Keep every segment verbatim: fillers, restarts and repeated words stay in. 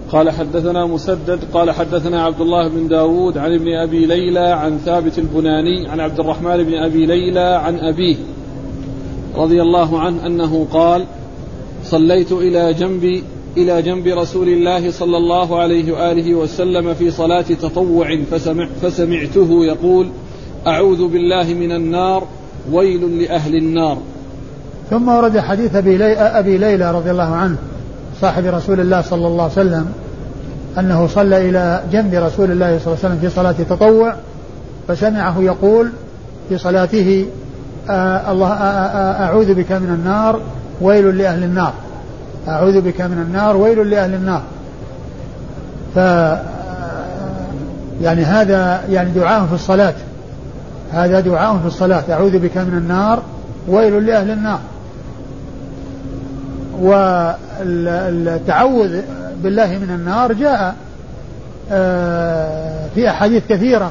قال حدثنا مسدد قال حدثنا عبد الله بن داود عن ابن أبي ليلى عن ثابت البناني عن عبد الرحمن بن أبي ليلى عن أبيه رضي الله عنه أنه قال صليت إلى جنب إلى جنب رسول الله صلى الله عليه وآله وسلم في صلاة تطوع فسمع فسمعته يقول أعوذ بالله من النار ويل لأهل النار. ثم ورد حديث أبي, لي أبي ليلى رضي الله عنه صاحب رسول الله صلى الله عليه وسلم أنه صلى إلى جنب رسول الله صلى الله عليه وسلم في صلاة تطوع فسمعه يقول في صلاته آه الله آه أعوذ بك من النار ويل لأهل النار، أعوذ بك من النار ويل لأهل النار. ف يعني هذا يعني دعاء في الصلاة، هذا دعاء في الصلاة أعوذ بك من النار ويل لأهل النار. والتعوذ بالله من النار جاء في أحاديث كثيرة،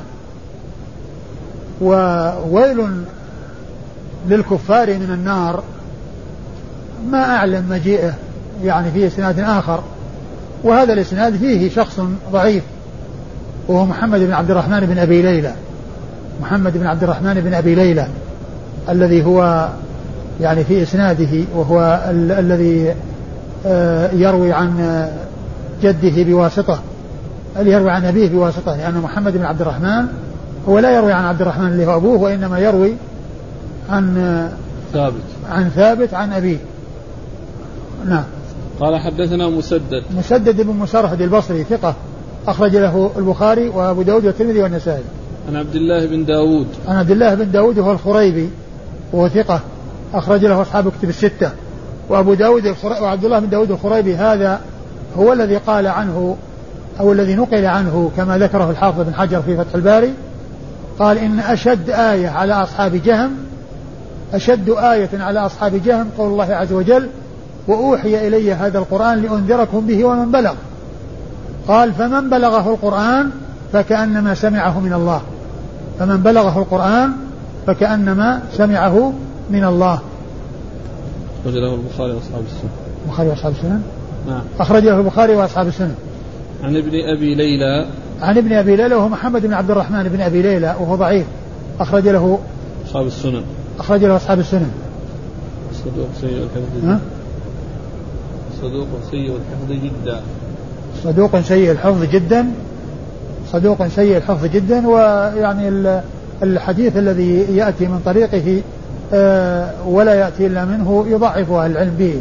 وويل للكفار من النار ما أعلم مجيئه يعني في إسناد آخر، وهذا الإسناد فيه شخص ضعيف وهو محمد بن عبد الرحمن بن أبي ليلى، محمد بن عبد الرحمن بن أبي ليلى الذي هو يعني في إسناده، وهو ال- الذي آه يروي عن جده بواسطة، اللي يروي عن أبيه بواسطة، لأن محمد بن عبد الرحمن هو لا يروي عن عبد الرحمن اللي هو أبوه، وإنما يروي عن ثابت عن ثابت عن أبيه. نعم. قال حدثنا مسدد مسدد بن مسرهد البصري ثقة أخرج له البخاري وأبو داود والترمذي والنسائي. عن عبد الله بن داود عن عبد الله بن داود وهو الخريبي وهو ثقة أخرج له أصحاب كتب الستة. وأبو داود وعبد الله بن داود الخريبي هذا هو الذي قال عنه أو الذي نقل عنه كما ذكره الحافظ بن حجر في فتح الباري، قال إن أشد آية على أصحاب جهم أشد آية على أصحاب جهم قول الله عز وجل وأوحي إلي هذا القرآن لأنذركم به ومن بلغ. قال فمن بلغه القرآن فكأنما سمعه من الله، فمن بلغه القرآن فكأنما سمعه من الله. أخرج له البخاري وأصحاب السنن. البخاري وأصحاب السنن. نعم. أخرج له البخاري وأصحاب السنن. عن ابن أبي ليلى. عن ابن أبي ليلى وهو محمد بن عبد الرحمن بن أبي ليلى وهو ضعيف أخرج له أصحاب السنن. أخرج له أصحاب السنن. صدوق سيء الحفظ. صدوق سيء الحفظ جدا. صدوق سيء الحفظ جدا. صدوق سيء الحفظ جدا. ويعني الحديث الذي يأتي من طريقه ولا يأتي إلا منه يضعف أهل العلم به.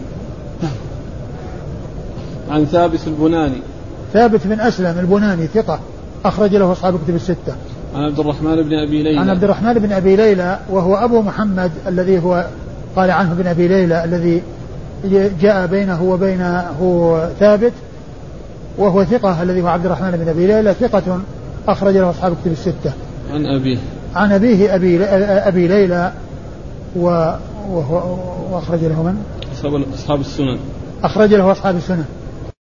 عن ثابت البناني. ثابت بن أسلم البناني ثقة أخرج له أصحاب كتب الستة. عن عبد الرحمن بن أبي ليلى. عن عبد الرحمن بن أبي ليلى وهو أبو محمد الذي هو قال عنه بن أبي ليلى الذي جاء بينه وبينه ثابت، وهو ثقة الذي هو عبد الرحمن بن أبي ليلى ثقة أخرج له أصحاب كتب الستة. عن أبيه. عن أبيه أبي, أبي ليلى وهو وأخرج له من؟ أصحاب السنن. أخرج له أصحاب السنن.